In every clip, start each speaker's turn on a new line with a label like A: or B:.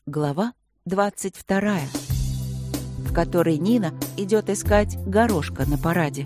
A: Глава 22, в которой Нина идет искать горошка на параде.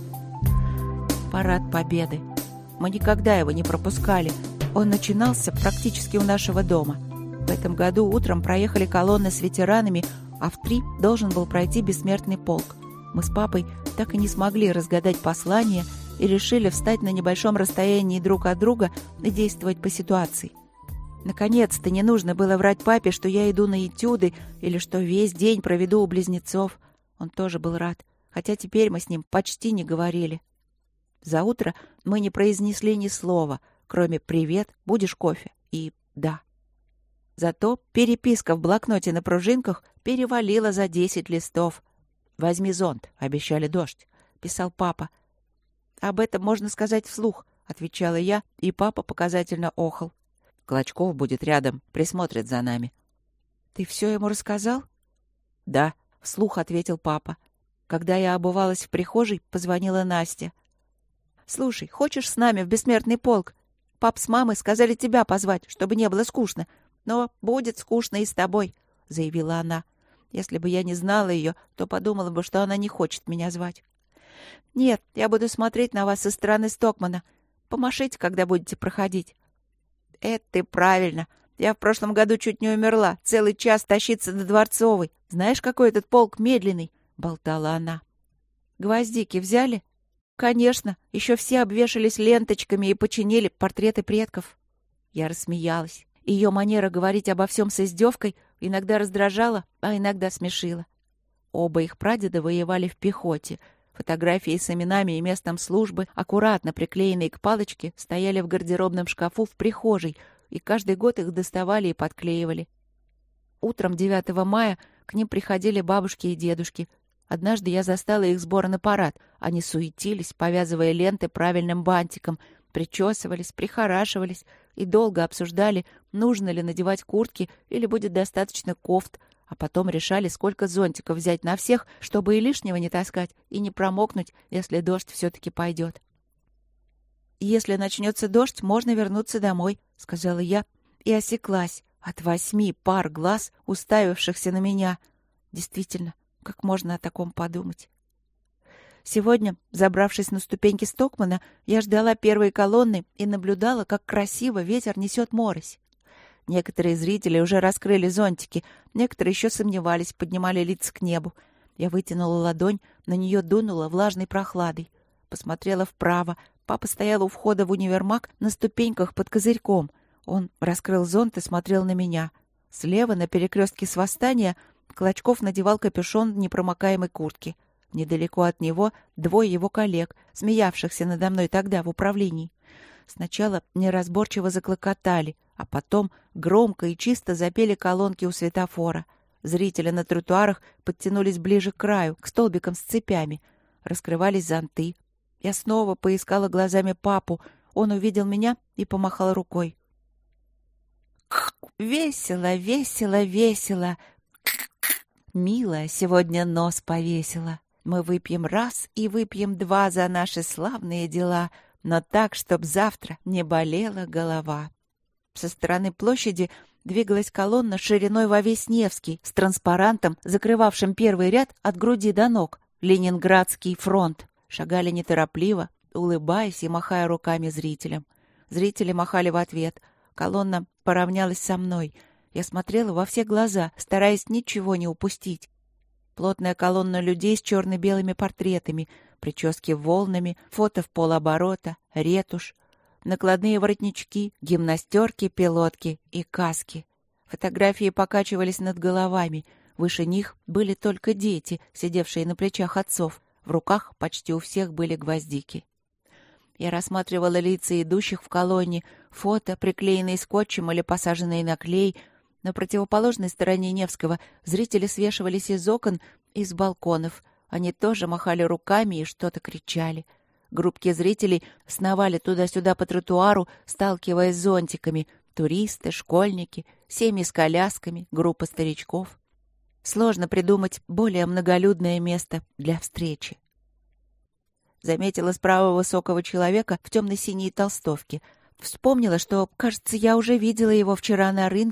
A: Парад Победы. Мы никогда его не пропускали. Он начинался практически у нашего дома. В этом году утром проехали колонны с ветеранами, а в 3 должен был пройти бессмертный полк. Мы с папой так и не смогли разгадать послание и решили встать на небольшом расстоянии друг от друга и действовать по ситуации. Наконец-то не нужно было врать папе, что я иду на этюды или что весь день проведу у близнецов. Он тоже был рад, хотя теперь мы с ним почти не говорили. За утро мы не произнесли ни слова, кроме «Привет, будешь кофе?» и «Да». Зато переписка в блокноте на пружинках перевалила за 10 листов. «Возьми зонт, обещали дождь», — писал папа. «Об этом можно сказать вслух», — отвечала я, и папа показательно охал. «Клочков будет рядом, присмотрит за нами». «Ты все ему рассказал?» «Да», — вслух ответил папа. Когда я обувалась в прихожей, позвонила Настя. «Слушай, хочешь с нами в бессмертный полк? Пап с мамой сказали тебя позвать, чтобы не было скучно. Но будет скучно и с тобой», — заявила она. Если бы я не знала ее, то подумала бы, что она не хочет меня звать. «Нет, я буду смотреть на вас со стороны Стокмана. Помашите, когда будете проходить». «Это ты правильно. Я в прошлом году чуть не умерла. Целый час тащиться до Дворцовой. Знаешь, какой этот полк медленный?» — болтала она. «Гвоздики взяли?» «Конечно. Еще все обвешались ленточками и починили портреты предков». Я рассмеялась. Ее манера говорить обо всем с издевкой иногда раздражала, а иногда смешила. Оба их прадеда воевали в пехоте. Фотографии с именами и местом службы, аккуратно приклеенные к палочке, стояли в гардеробном шкафу в прихожей, и каждый год их доставали и подклеивали. Утром 9 мая к ним приходили бабушки и дедушки. Однажды я застала их сбора на парад. Они суетились, повязывая ленты правильным бантиком, причесывались, прихорашивались и долго обсуждали, нужно ли надевать куртки или будет достаточно кофт, а потом решали, сколько зонтиков взять на всех, чтобы и лишнего не таскать, и не промокнуть, если дождь все-таки пойдет. «Если начнется дождь, можно вернуться домой», — сказала я, и осеклась от 8 пар глаз, уставившихся на меня. Действительно, как можно о таком подумать? Сегодня, забравшись на ступеньки Стокмана, я ждала первой колонны и наблюдала, как красиво ветер несет морось. Некоторые зрители уже раскрыли зонтики, некоторые еще сомневались, поднимали лица к небу. Я вытянула ладонь, на нее дунула влажной прохладой. Посмотрела вправо. Папа стоял у входа в универмаг на ступеньках под козырьком. Он раскрыл зонт и смотрел на меня. Слева, на перекрестке с Восстания, Клочков надевал капюшон непромокаемой куртки. Недалеко от него 2 его коллег, смеявшихся надо мной тогда в управлении. Сначала неразборчиво заклокотали, а потом громко и чисто запели колонки у светофора. Зрители на тротуарах подтянулись ближе к краю, к столбикам с цепями. Раскрывались зонты. Я снова поискала глазами папу. Он увидел меня и помахал рукой. «Весело, весело, весело! Милая сегодня нос повесила. Мы выпьем раз и выпьем 2 за наши славные дела, но так, чтоб завтра не болела голова». Со стороны площади двигалась колонна шириной во весь Невский с транспарантом, закрывавшим первый ряд от груди до ног. «Ленинградский фронт». Шагали неторопливо, улыбаясь и махая руками зрителям. Зрители махали в ответ. Колонна поравнялась со мной. Я смотрела во все глаза, стараясь ничего не упустить. Плотная колонна людей с черно-белыми портретами, прически волнами, фото в полоборота, ретушь, накладные воротнички, гимнастерки, пилотки и каски. Фотографии покачивались над головами. Выше них были только дети, сидевшие на плечах отцов. В руках почти у всех были гвоздики. Я рассматривала лица идущих в колонне, фото, приклеенные скотчем или посаженные на клей. На противоположной стороне Невского зрители свешивались из окон и с балконов. Они тоже махали руками и что-то кричали. Группки зрителей сновали туда-сюда по тротуару, сталкиваясь с зонтиками. Туристы, школьники, семьи с колясками, группа старичков. Сложно придумать более многолюдное место для встречи. Заметила справа высокого человека в темно-синей толстовке. Вспомнила, что, кажется, я уже видела его вчера на рынке,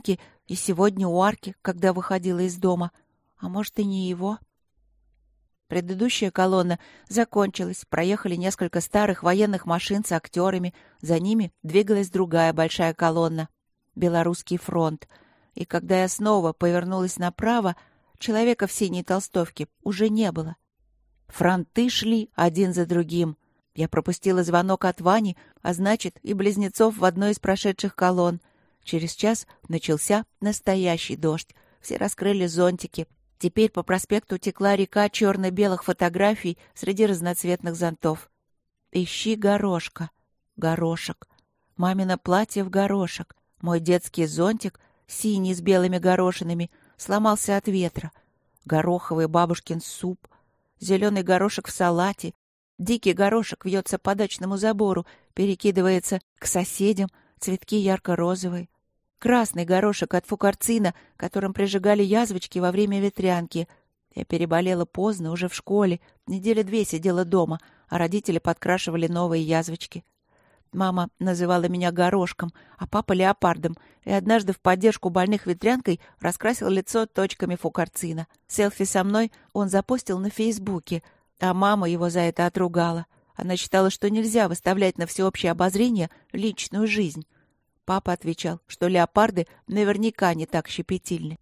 A: И сегодня у арки, когда выходила из дома. А может, и не его? Предыдущая колонна закончилась. Проехали несколько старых военных машин с актерами. За ними двигалась другая большая колонна. Белорусский фронт. И когда я снова повернулась направо, человека в синей толстовке уже не было. Фронты шли один за другим. Я пропустила звонок от Вани, а значит, и близнецов в одной из прошедших колонн. Через час начался настоящий дождь. Все раскрыли зонтики. Теперь по проспекту текла река черно-белых фотографий среди разноцветных зонтов. Ищи горошка. Горошек. Мамино платье в горошек. Мой детский зонтик, синий с белыми горошинами, сломался от ветра. Гороховый бабушкин суп. Зеленый горошек в салате. Дикий горошек вьется по дачному забору, перекидывается к соседям, цветки ярко-розовые. Красный горошек от фукарцина, которым прижигали язвочки во время ветрянки. Я переболела поздно, уже в школе. Недели 2 сидела дома, а родители подкрашивали новые язвочки. Мама называла меня горошком, а папа леопардом, и однажды в поддержку больных ветрянкой раскрасил лицо точками фукарцина. Селфи со мной он запостил на Фейсбуке, а мама его за это отругала. Она считала, что нельзя выставлять на всеобщее обозрение личную жизнь. Папа отвечал, что леопарды наверняка не так щепетильны.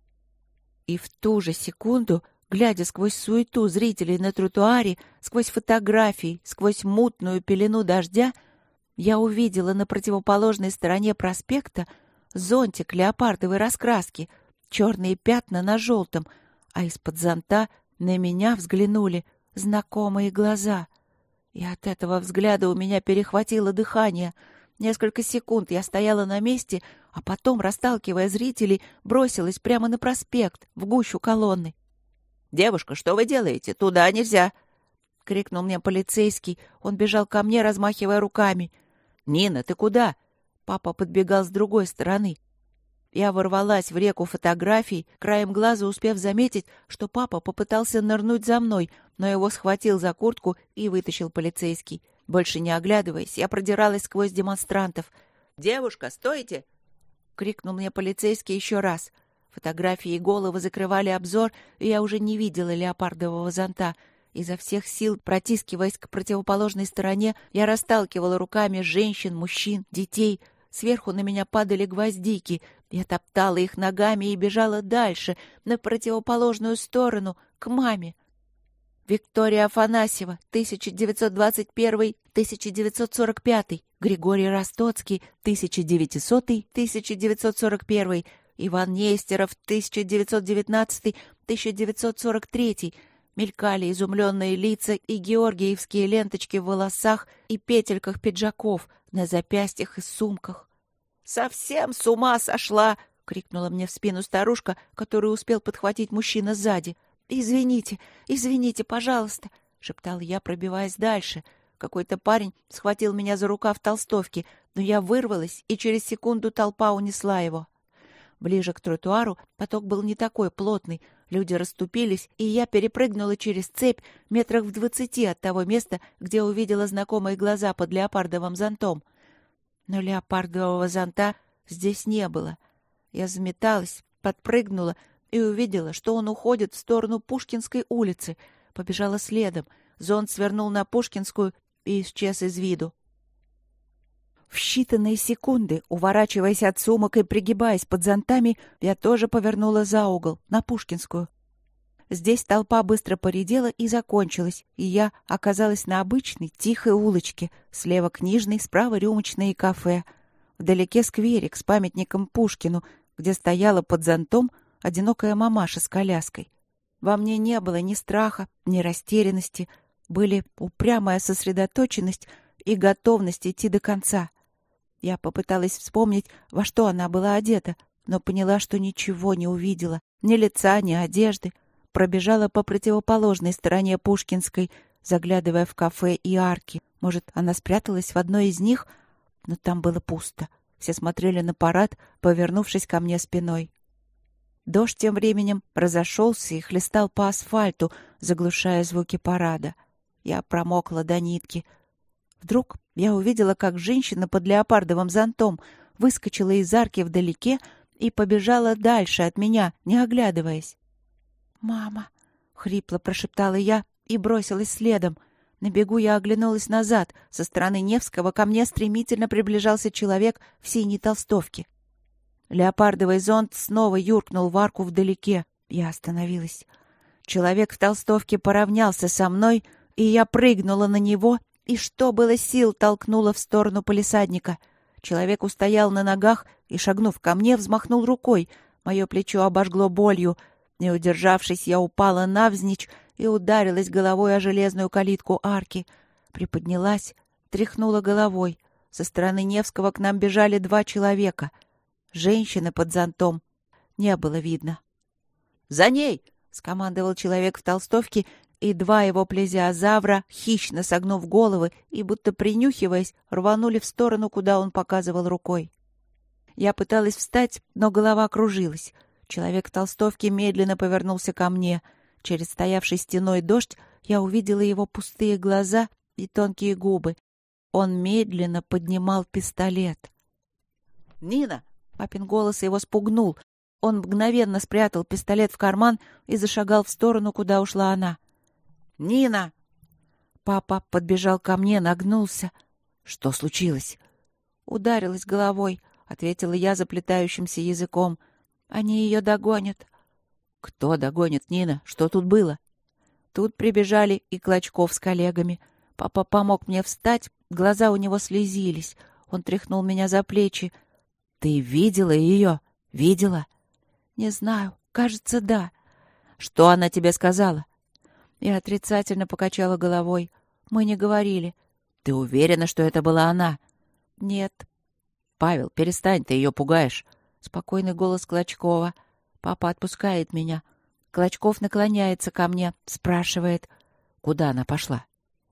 A: И в ту же секунду, глядя сквозь суету зрителей на тротуаре, сквозь фотографии, сквозь мутную пелену дождя, я увидела на противоположной стороне проспекта зонтик леопардовой раскраски, черные пятна на желтом, а из-под зонта на меня взглянули знакомые глаза. И от этого взгляда у меня перехватило дыхание. Несколько секунд я стояла на месте, а потом, расталкивая зрителей, бросилась прямо на проспект, в гущу колонны. «Девушка, что вы делаете? Туда нельзя!» — крикнул мне полицейский. Он бежал ко мне, размахивая руками. «Нина, ты куда?» Папа подбегал с другой стороны. Я ворвалась в реку фотографий, краем глаза успев заметить, что папа попытался нырнуть за мной, но его схватил за куртку и вытащил полицейский. Больше не оглядываясь, я продиралась сквозь демонстрантов. «Девушка, стойте!» — крикнул мне полицейский еще раз. Фотографии и головы закрывали обзор, и я уже не видела леопардового зонта. Изо всех сил, протискиваясь к противоположной стороне, я расталкивала руками женщин, мужчин, детей. Сверху на меня падали гвоздики. Я топтала их ногами и бежала дальше, на противоположную сторону, к маме. Виктория Афанасьева, 1921-1945, Григорий Ростоцкий, 1900-1941, Иван Нестеров, 1919-1943. Мелькали изумленные лица и георгиевские ленточки в волосах и петельках пиджаков, на запястьях и сумках. «Совсем с ума сошла!» — крикнула мне в спину старушка, которую успел подхватить мужчина сзади. «Извините, извините, пожалуйста!» — шептал я, пробиваясь дальше. Какой-то парень схватил меня за рукав толстовки, но я вырвалась, и через секунду толпа унесла его. Ближе к тротуару поток был не такой плотный, люди расступились, и я перепрыгнула через цепь метрах в 20 от того места, где увидела знакомые глаза под леопардовым зонтом. Но леопардового зонта здесь не было. Я заметалась, подпрыгнула и увидела, что он уходит в сторону Пушкинской улицы. Побежала следом. Зонт свернул на Пушкинскую и исчез из виду. В считанные секунды, уворачиваясь от сумок и пригибаясь под зонтами, я тоже повернула за угол, на Пушкинскую. Здесь толпа быстро поредела и закончилась, и я оказалась на обычной тихой улочке. Слева книжный, справа рюмочное и кафе. Вдалеке скверик с памятником Пушкину, где стояла под зонтом одинокая мамаша с коляской. Во мне не было ни страха, ни растерянности. Были упрямая сосредоточенность и готовность идти до конца. Я попыталась вспомнить, во что она была одета, но поняла, что ничего не увидела. Ни лица, ни одежды. Пробежала по противоположной стороне Пушкинской, заглядывая в кафе и арки. Может, она спряталась в одной из них? Но там было пусто. Все смотрели на парад, повернувшись ко мне спиной. Дождь тем временем разошелся и хлестал по асфальту, заглушая звуки парада. Я промокла до нитки. Вдруг я увидела, как женщина под леопардовым зонтом выскочила из арки вдалеке и побежала дальше от меня, не оглядываясь. «Мама!» — хрипло прошептала я и бросилась следом. На бегу я оглянулась назад. Со стороны Невского ко мне стремительно приближался человек в синей толстовке. Леопардовый зонт снова юркнул в арку вдалеке. Я остановилась. Человек в толстовке поравнялся со мной, и я прыгнула на него и, что было сил, толкнула в сторону палисадника. Человек устоял на ногах и, шагнув ко мне, взмахнул рукой. Мое плечо обожгло болью. Не удержавшись, я упала навзничь и ударилась головой о железную калитку арки. Приподнялась, тряхнула головой. Со стороны Невского к нам бежали 2 человека. Женщины под зонтом не было видно. «За ней!» — скомандовал человек в толстовке, и 2 его плезиозавра, хищно согнув головы и будто принюхиваясь, рванули в сторону, куда он показывал рукой. Я пыталась встать, но голова кружилась. Человек в толстовке медленно повернулся ко мне. Через стоявший стеной дождь я увидела его пустые глаза и тонкие губы. Он медленно поднимал пистолет. «Нина!» — папин голос его спугнул. Он мгновенно спрятал пистолет в карман и зашагал в сторону, куда ушла она. «Нина!» Папа подбежал ко мне, нагнулся. «Что случилось?» «Ударилась головой», — ответила я заплетающимся языком. «Они ее догонят». «Кто догонит, Нина? Что тут было?» Тут прибежали и Клочков с коллегами. Папа помог мне встать, глаза у него слезились. Он тряхнул меня за плечи. «Ты видела ее? Видела?» «Не знаю. Кажется, да». «Что она тебе сказала?» Я отрицательно покачала головой. «Мы не говорили». «Ты уверена, что это была она?» «Нет». «Павел, перестань, ты ее пугаешь». Спокойный голос Клочкова. Папа отпускает меня. Клочков наклоняется ко мне, спрашивает, куда она пошла.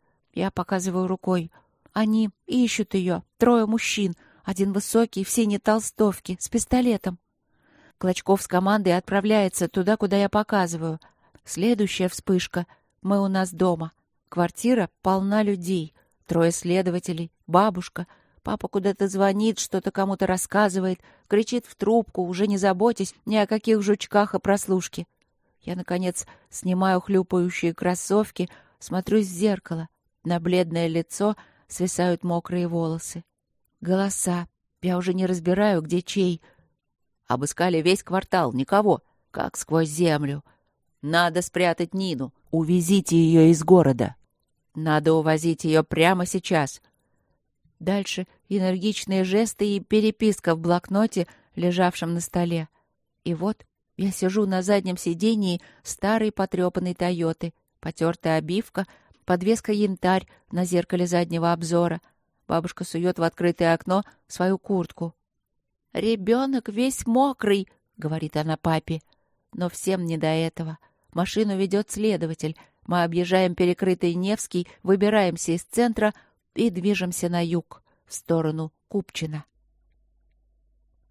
A: Я показываю рукой. Они ищут ее. 3 мужчин. 1 высокий, в синей толстовке, с пистолетом. Клочков с командой отправляется туда, куда я показываю. Следующая вспышка. Мы у нас дома. Квартира полна людей. 3 следователей, бабушка. Папа куда-то звонит, что-то кому-то рассказывает, кричит в трубку, уже не заботясь ни о каких жучках и прослушке. Я, наконец, снимаю хлюпающие кроссовки, смотрюсь в зеркало. На бледное лицо свисают мокрые волосы. Голоса. Я уже не разбираю, где чей. Обыскали весь квартал, никого. Как сквозь землю. Надо спрятать Нину. Увезите ее из города. Надо увозить ее прямо сейчас. Дальше энергичные жесты и переписка в блокноте, лежавшем на столе. И вот я сижу на заднем сидении старой потрепанной «Тойоты». Потертая обивка, подвеска янтарь на зеркале заднего обзора. Бабушка сует в открытое окно свою куртку. «Ребенок весь мокрый», — говорит она папе. Но всем не до этого. Машину ведет следователь. Мы объезжаем перекрытый Невский, выбираемся из центра и движемся на юг, в сторону Купчино.